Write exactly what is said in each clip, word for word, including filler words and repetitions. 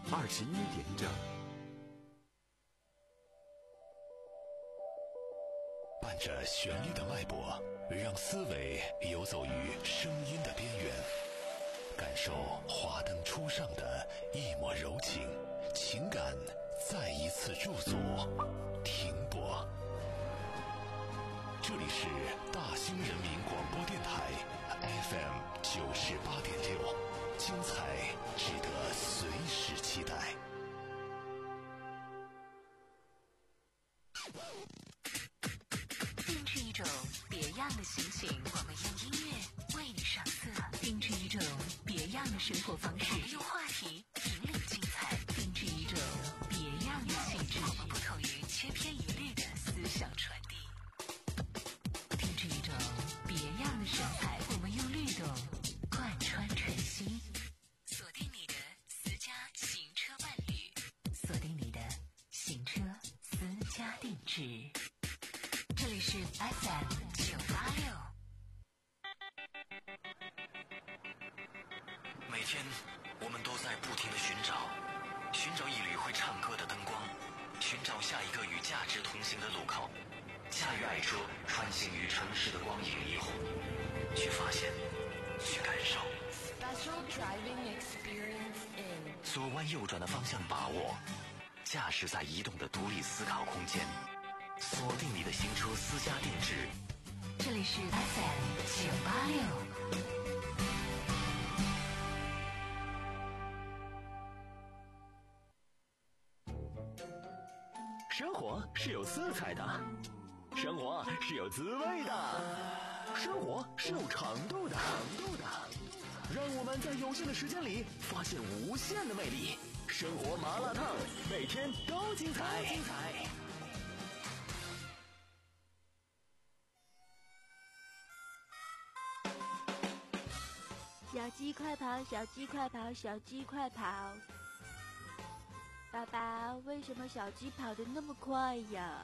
二十一点整。 伴着旋律的脉搏，让思维游走于声音的边缘，感受华灯初上的一抹柔情，情感再一次驻足停泊。这里是大兴人民广播电台 F M 九十八点六，精彩值得随时期待。 定制一种别样的心情，我们用音乐为你上色；定制一种别样的生活方式，我们用话题引领精彩；定制一种别样的气质，我们不同于千篇一律的思想传递；定制一种别样的神采，我们用律动贯穿晨曦。锁定你的私家行车伴侣，锁定你的行车私家定制。这里是 F M 九八六。 每天我们都在不停地寻找，寻找一缕会唱歌的灯光，寻找下一个与价值同行的路口，驾驭爱车穿行于城市的光影霓虹，去发现，去感受。 Special driving experience in 左弯右转的方向把握，驾驶在移动的独立思考空间，锁定你的行车私家定制。 这里是 F M 九八六。 生活是有色彩的，生活是有滋味的，生活是有长度的。长度的，让我们在有限的时间里发现无限的魅力。生活麻辣烫，每天都精彩。精彩。 小鸡快跑，小鸡快跑，小鸡快跑！爸爸，为什么小鸡跑得那么快呀？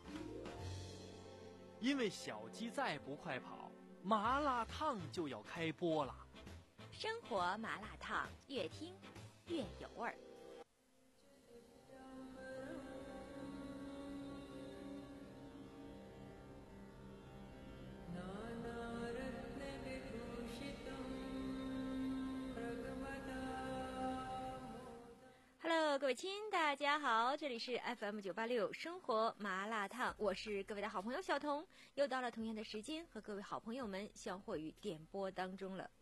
因为小鸡再不快跑，麻辣烫就要开播了。 生活麻辣烫，越听越有味儿。Hello， 各位亲，大家好，这里是 F M 九八六生活麻辣烫，我是各位的好朋友小彤，又到了同样的时间，和各位好朋友们相会于点播当中了。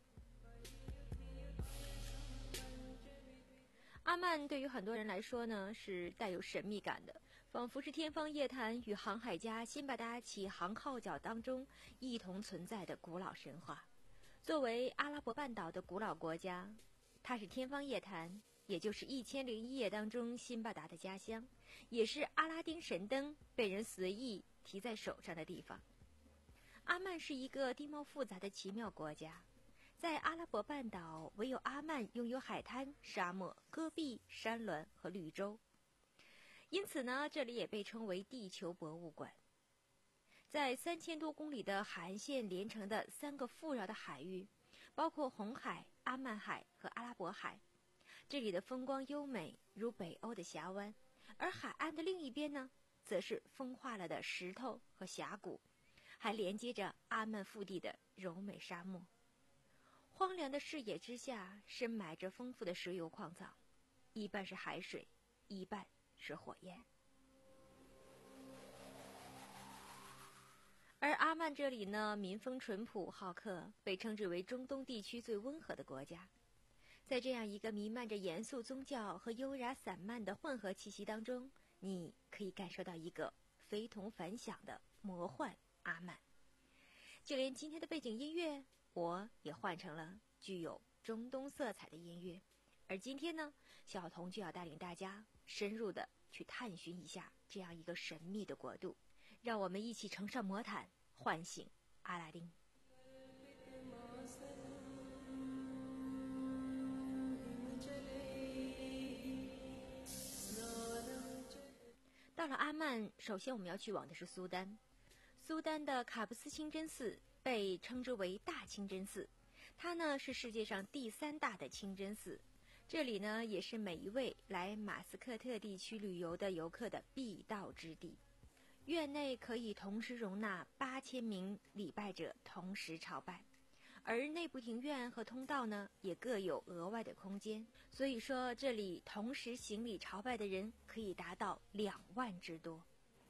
阿曼对于很多人来说呢，是带有神秘感的，仿佛是天方夜谭与航海家辛巴达起航号角当中一同存在的古老神话。作为阿拉伯半岛的古老国家，它是天方夜谭，也就是一千零一夜当中辛巴达的家乡，也是阿拉丁神灯被人随意提在手上的地方。阿曼是一个地貌复杂的奇妙国家，在阿拉伯半岛，唯有阿曼拥有海滩、沙漠、戈壁、山峦和绿洲，因此呢，这里也被称为地球博物馆。在三千多公里的海岸线连成的三个富饶的海域，包括红海、阿曼海和阿拉伯海，这里的风光优美，如北欧的峡湾，而海岸的另一边呢，则是风化了的石头和峡谷，还连接着阿曼腹地的柔美沙漠。荒凉的视野之下，深埋着丰富的石油矿藏，一半是海水，一半是火焰。而阿曼这里呢，民风淳朴好客，被称之为中东地区最温和的国家。在这样一个弥漫着严肃宗教和优雅散漫的混合气息当中，你可以感受到一个非同凡响的魔幻阿曼。就连今天的背景音乐，我也换成了具有中东色彩的音乐。而今天呢，小童就要带领大家深入的去探寻一下这样一个神秘的国度，让我们一起乘上魔毯，唤醒阿拉丁。到了阿曼，首先我们要去往的是苏丹。苏丹的卡布斯清真寺被称之为大清真寺，它呢是世界上第三大的清真寺， 这里呢，也是每一位来马斯克特地区旅游的游客的必到之地。院内可以同时容纳八千名礼拜者同时朝拜，而内部庭院和通道呢，也各有额外的空间。所以说，这里同时行礼朝拜的人可以达到两万之多。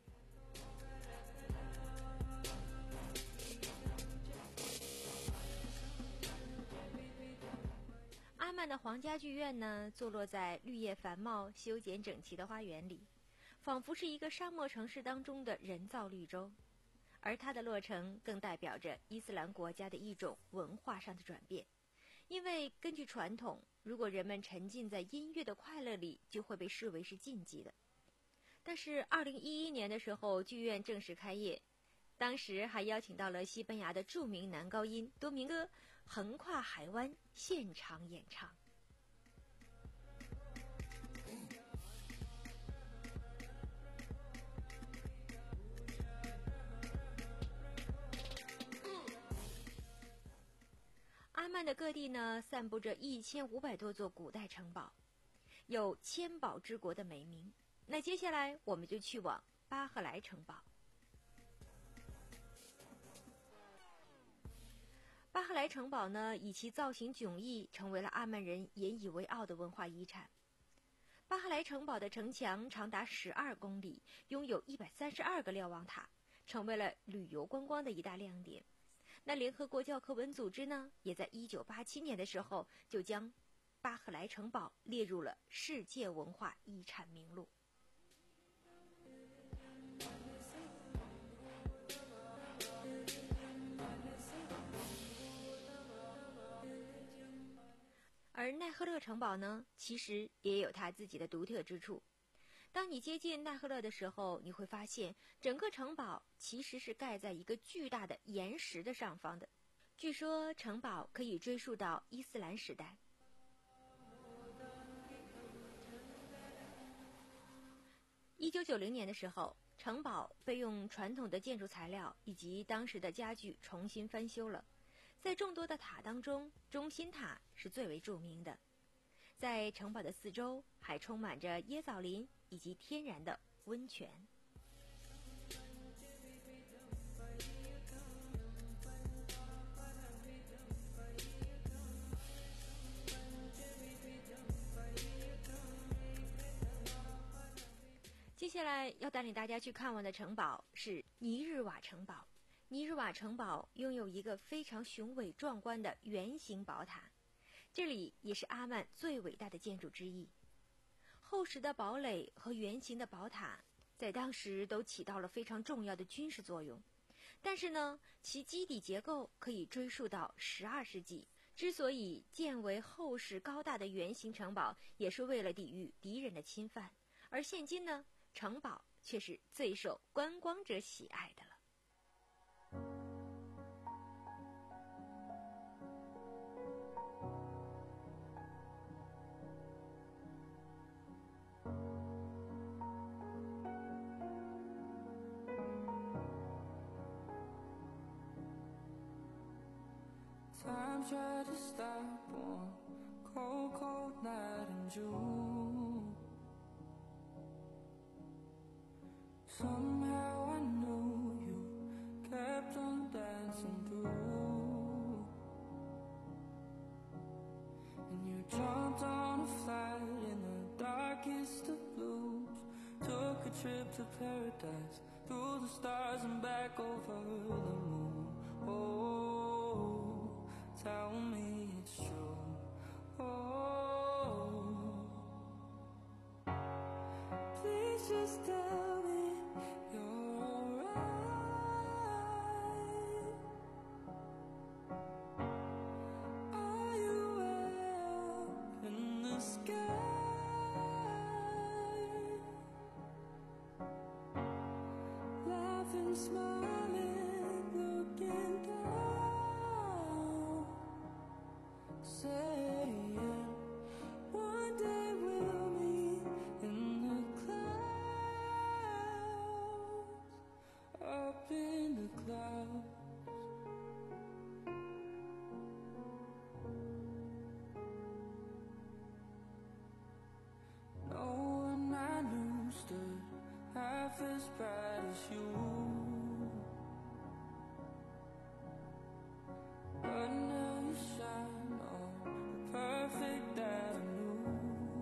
阿曼的皇家剧院呢，坐落在绿叶繁茂、修剪整齐的花园里，仿佛是一个沙漠城市当中的人造绿洲。而它的落成更代表着伊斯兰国家的一种文化上的转变。因为根据传统，如果人们沉浸在音乐的快乐里，就会被视为是禁忌的。但是二零一一年的时候，剧院正式开业，当时还邀请到了西班牙的著名男高音多明戈横跨海湾现场演唱。阿曼的各地呢，散布着一千五百多座古代城堡，有千宝之国的美名。那接下来我们就去往巴赫莱城堡。巴赫莱城堡呢，以其造型迥异，成为了阿曼人引以为傲的文化遗产。巴赫莱城堡的城墙长达十二公里，拥有一百三十二个瞭望塔，成为了旅游观光的一大亮点。那联合国教科文组织呢，也在一九八七年的时候就将巴赫莱城堡列入了世界文化遗产名录。而奈赫勒城堡呢，其实也有它自己的独特之处。当你接近奈赫勒的时候，你会发现整个城堡其实是盖在一个巨大的岩石的上方的。据说城堡可以追溯到伊斯兰时代。一九九零年的时候，城堡被用传统的建筑材料以及当时的家具重新翻修了。在众多的塔当中，中心塔是最为著名的。在城堡的四周还充满着椰枣林以及天然的温泉。接下来要带领大家去看望的城堡是尼日瓦城堡。尼日瓦城堡拥有一个非常雄伟壮观的圆形宝塔，这里也是阿曼最伟大的建筑之一。厚实的堡垒和圆形的宝塔在当时都起到了非常重要的军事作用，但是呢，其基底结构可以追溯到十二世纪。之所以建为厚实高大的圆形城堡，也是为了抵御敌人的侵犯。而现今呢，城堡却是最受观光者喜爱的了。 Time tried to stop one cold, cold night in June. Somehow I knew you kept on dancing through, and you jumped on a flight in the darkest of blues. Took a trip to paradise, through the stars and back over the moon. Oh, tell me it's true. Oh, please just tell me you're alright. Are you up in the sky? Laughing, smiling, looking down, saying one day we'll meet in the clouds. life as bright as you. But now you shine on the perfect avenue.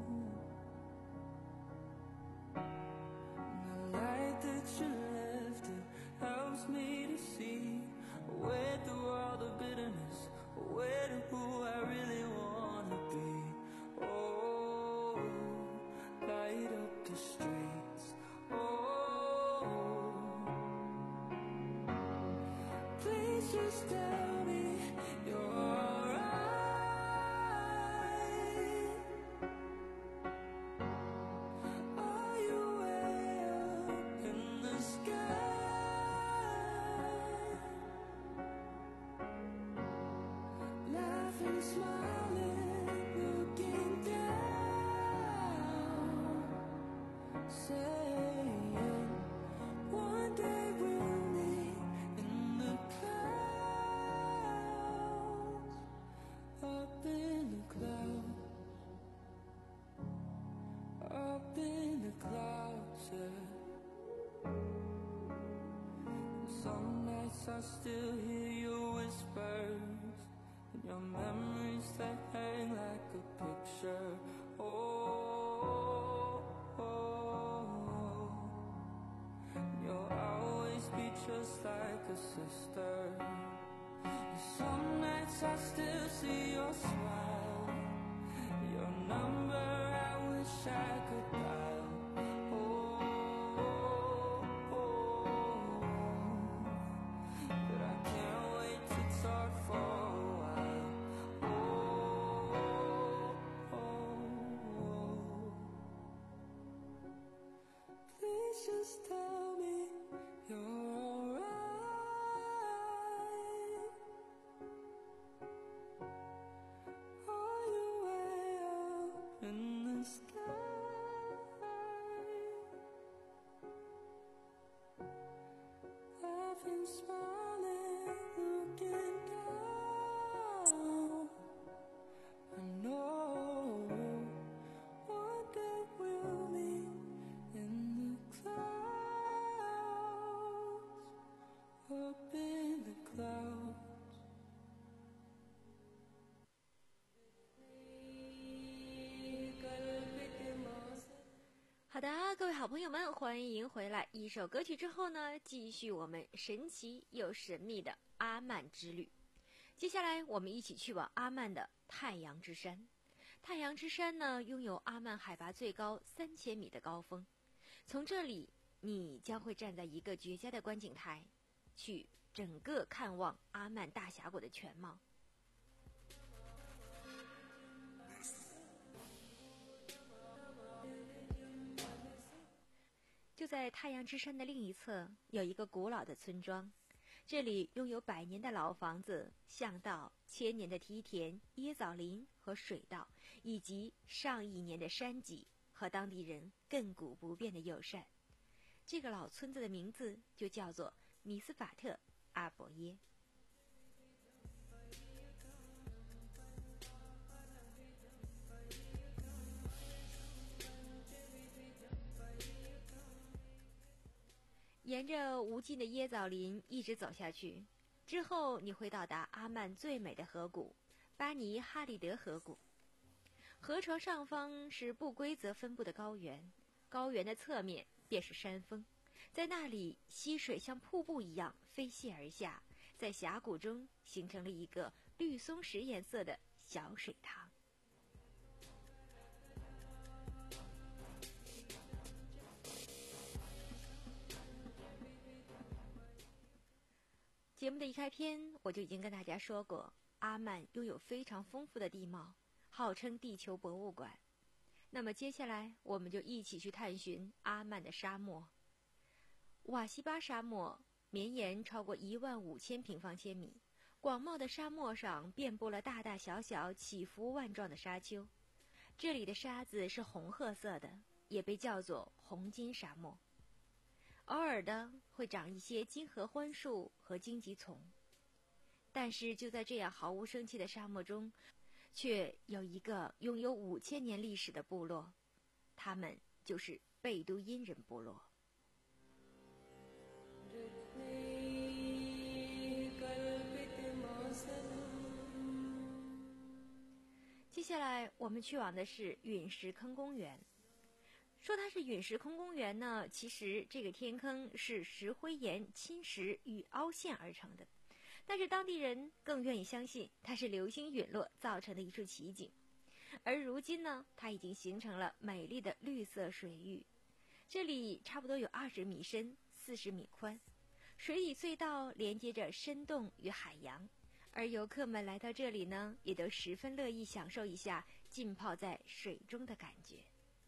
And the light that you left, it helps me to see a way through all the bitterness, a way to who I really wanna be. Oh, light up the streets. Oh, please just tell me you're alright. Are you way up in the sky? Laughing, smiling, looking down, saying one day we'll meet in the clouds, up in the clouds, up in the clouds, yeah. Some nights I still hear your whispers and your memories that hang like a picture. Oh, oh, oh. You'll always be just like a sister. And some nights I still see your smile, your number I wish I could dial. Oh, oh, oh. But I can't wait to talk for a while. Oh, oh, oh. Please just tell me you're alright. Are you way up in the sky? Laughing, smiling, looking down. I know one day we'll meet in the clouds, up in the clouds. 好的，各位好朋友们，欢迎回来。一首歌曲之后呢，继续我们神奇又神秘的阿曼之旅。接下来，我们一起去往阿曼的太阳之山。太阳之山呢，拥有阿曼海拔最高三千米的高峰。从这里，你将会站在一个绝佳的观景台，去整个看望阿曼大峡谷的全貌。就在太阳之山的另一侧，有一个古老的村庄，这里拥有百年的老房子、巷道、千年的梯田、椰枣林和水稻，以及上亿年的山脊和当地人亘古不变的友善。这个老村子的名字就叫做米斯法特阿伯耶。沿着无尽的椰枣林一直走下去，之后你会到达阿曼最美的河谷巴尼哈利德河谷。河床上方是不规则分布的高原，高原的侧面便是山峰，在那里溪水像瀑布一样飞泻而下，在峡谷中形成了一个绿松石颜色的小水塘。节目的一开篇，我就已经跟大家说过，阿曼拥有非常丰富的地貌，号称地球博物馆。那么接下来，我们就一起去探寻阿曼的沙漠。瓦西巴沙漠绵延超过一万五千平方千米，广袤的沙漠上遍布了大大小小、起伏万状的沙丘。这里的沙子是红褐色的，也被叫做红金沙漠。偶尔的会长一些金合欢树和荆棘丛，但是就在这样毫无生气的沙漠中，却有一个拥有五千年历史的部落，他们就是贝都因人部落。 接下来我们去往的是陨石坑公园。说它是陨石坑公园呢，其实这个天坑是石灰岩侵蚀与凹陷而成的，但是当地人更愿意相信它是流星陨落造成的一处奇景。而如今呢，它已经形成了美丽的绿色水域，这里差不多有二十米深，四十米宽，水底隧道连接着深洞与海洋，而游客们来到这里呢，也都十分乐意享受一下浸泡在水中的感觉。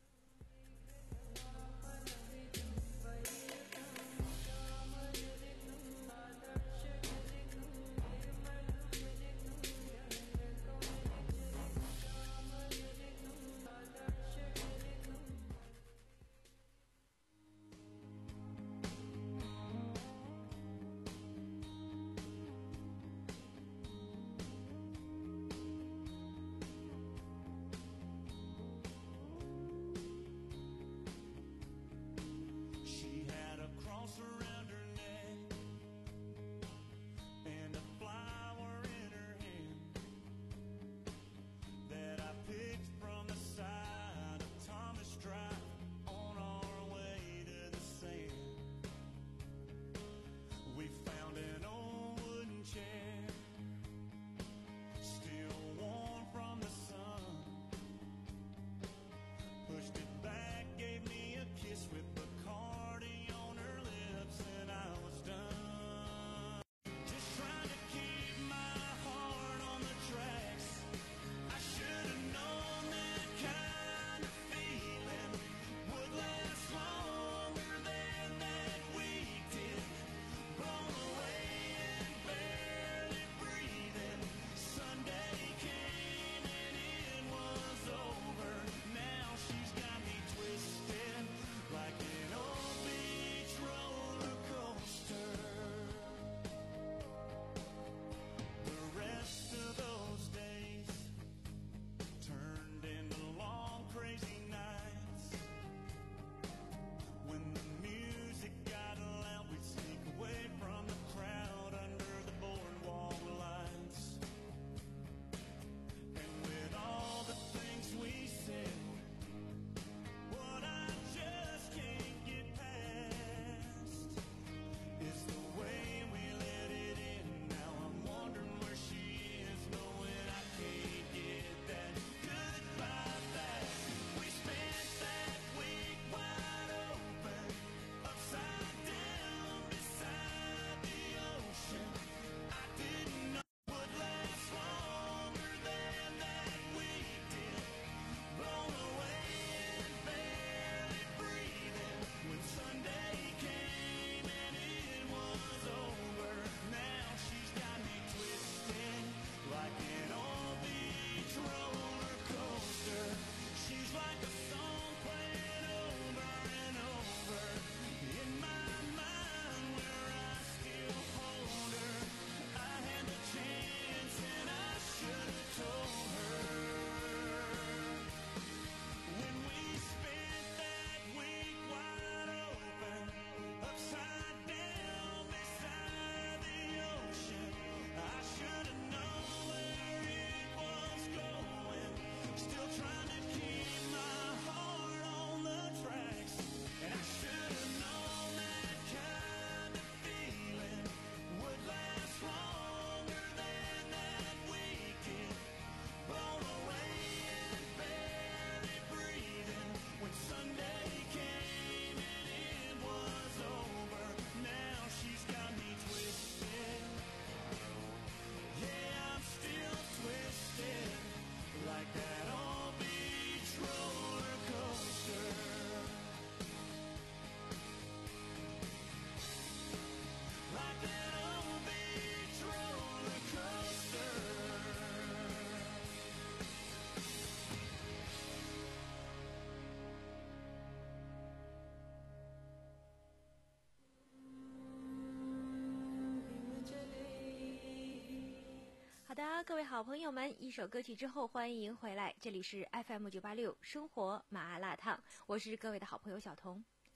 好的，各位好朋友们，一首歌曲之后欢迎回来，这里是 F M 九八六生活麻辣烫，我是各位的好朋友小彤。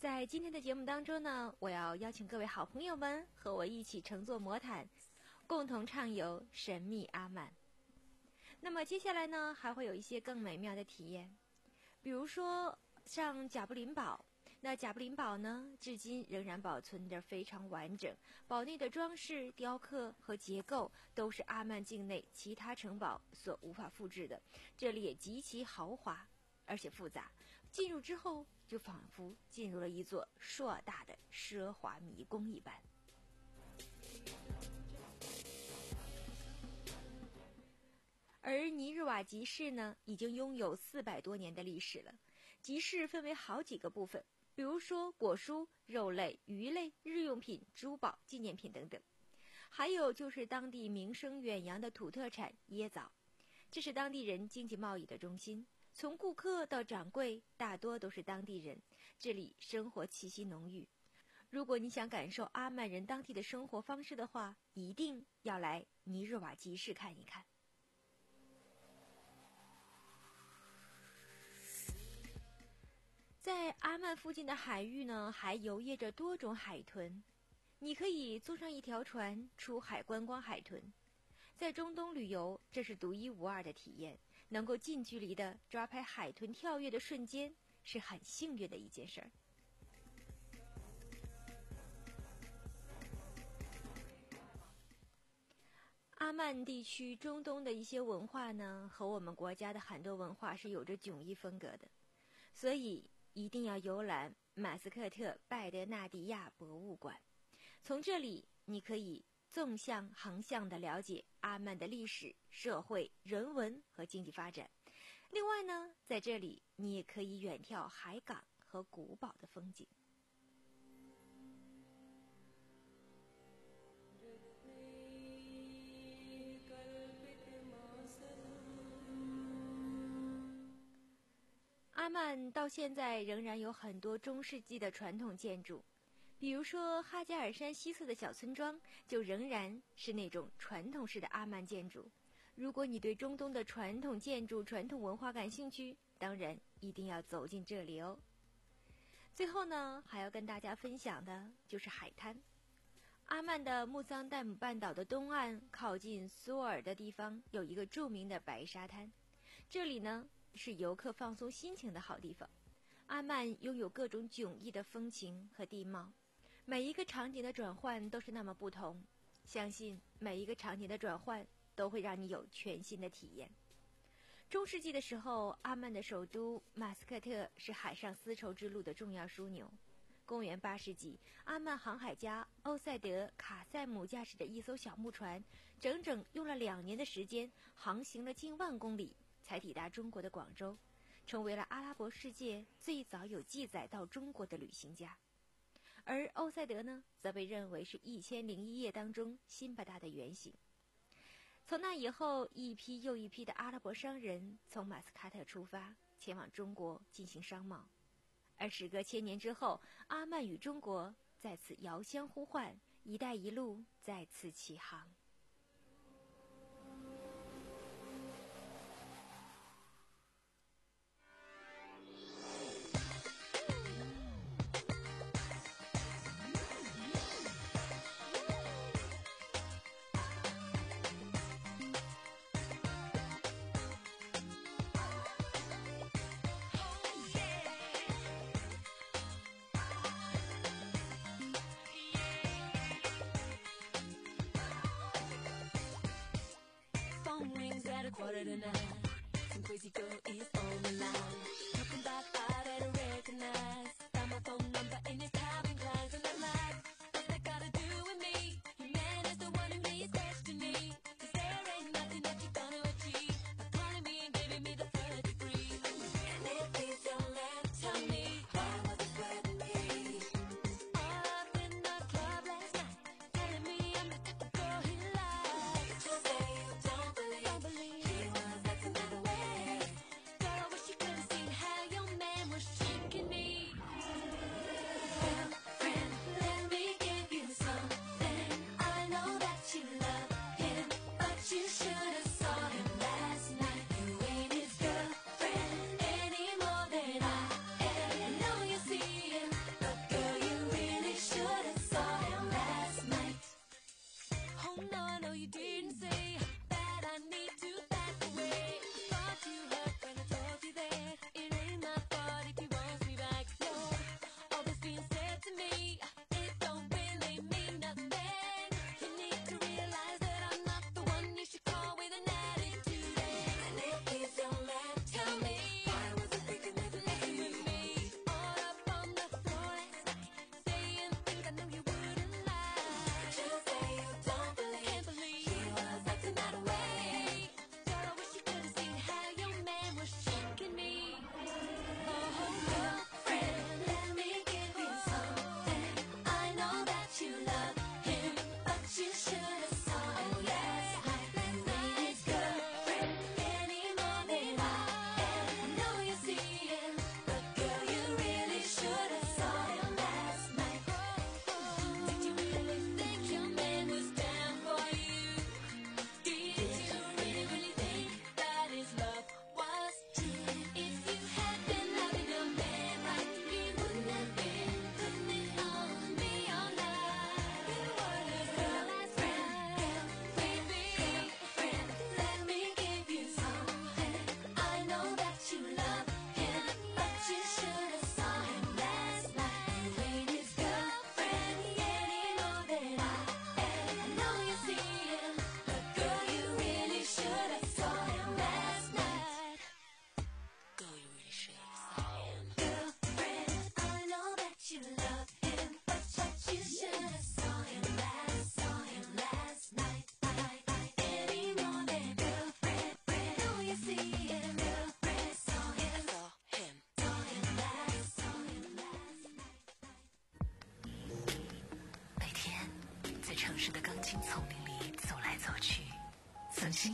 在今天的节目当中呢，我要邀请各位好朋友们和我一起乘坐魔毯，共同畅游神秘阿曼。那么接下来呢，还会有一些更美妙的体验，比如说像贾布林堡。那贾布林堡呢，至今仍然保存得非常完整，堡内的装饰、雕刻和结构都是阿曼境内其他城堡所无法复制的。这里也极其豪华，而且复杂，进入之后就仿佛进入了一座硕大的奢华迷宫一般。而尼日瓦集市呢，已经拥有四百多年的历史了。集市分为好几个部分，比如说果蔬、肉类、鱼类、日用品、珠宝、纪念品等等。还有就是当地名声远扬的土特产椰枣，这是当地人经济贸易的中心。从顾客到掌柜，大多都是当地人，这里生活气息浓郁。如果你想感受阿曼人当地的生活方式的话，一定要来尼日瓦集市看一看。在阿曼附近的海域呢，还游曳着多种海豚，你可以坐上一条船出海观光海豚。在中东旅游，这是独一无二的体验，能够近距离的抓拍海豚跳跃的瞬间，是很幸运的一件事儿。阿曼地区中东的一些文化呢，和我们国家的很多文化是有着迥异风格的，所以一定要游览马斯克特拜德纳迪亚博物馆。从这里你可以纵向横向地了解阿曼的历史、社会、人文和经济发展。另外呢，在这里你也可以远眺海港和古堡的风景。阿曼到现在仍然有很多中世纪的传统建筑，比如说哈加尔山西侧的小村庄就仍然是那种传统式的阿曼建筑。如果你对中东的传统建筑、传统文化感兴趣，当然一定要走进这里哦。最后呢，还要跟大家分享的就是海滩。阿曼的穆桑代姆半岛的东岸，靠近苏尔的地方有一个著名的白沙滩，这里呢是游客放松心情的好地方。阿曼拥有各种迥异的风情和地貌，每一个场景的转换都是那么不同，相信每一个场景的转换都会让你有全新的体验。中世纪的时候，阿曼的首都马斯克特是海上丝绸之路的重要枢纽。公元八世纪，阿曼航海家欧塞德·卡塞姆驾驶着一艘小木船，整整用了两年的时间，航行了近万公里，才抵达中国的广州，成为了阿拉伯世界最早有记载到中国的旅行家。而欧塞德呢，则被认为是《一千零一夜》当中辛巴达的原型。从那以后，一批又一批的阿拉伯商人从马斯喀特出发，前往中国进行商贸。而时隔千年之后，阿曼与中国再次遥相呼唤，一带一路再次起航。 Quarter to nine, some crazy girl is on the line. Talking about I better recognize. Found my phone number and it's Calvin Klein's, and I'm like, what's that got to do with me? Your man is the one who needs destiny. 'Cause there ain't nothing that you're gonna achieve by calling me and giving me the third degree. And if please don't let tell me why was it good to me? All up in the club last night, telling me I'm the type of girl he likes. You say you don't believe, don't believe. He was acting that way. Girl, I wish you could have seen how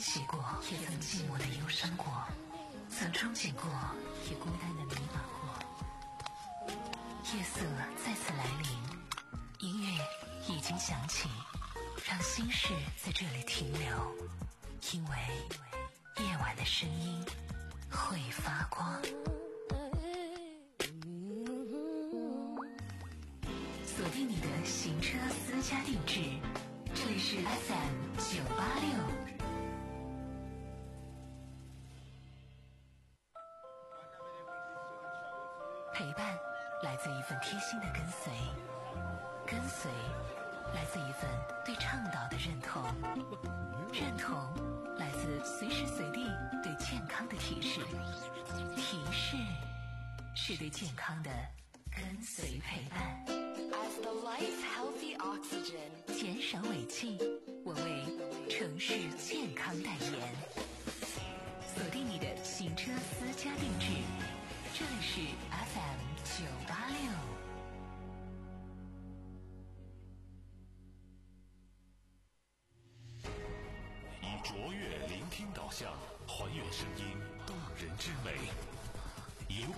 喜过，也曾寂寞的忧伤过，曾憧憬过，也孤单的迷茫过。夜色再次来临，音乐已经响起，让心事在这里停留，因为夜晚的声音会发光。锁定你的行车私家定制，这里是 F M 九八六。陪伴来自一份贴心的跟随，跟随来自一份对倡导的认同，认同来自随时随地对健康的提示，提示是对健康的跟随陪伴。 As the lights healthy oxygen， 减少尾气，我为城市健康代言。锁定你的行车私家定制，这里是 F M 九八六。 以卓越聆听导向，还原声音动人之美。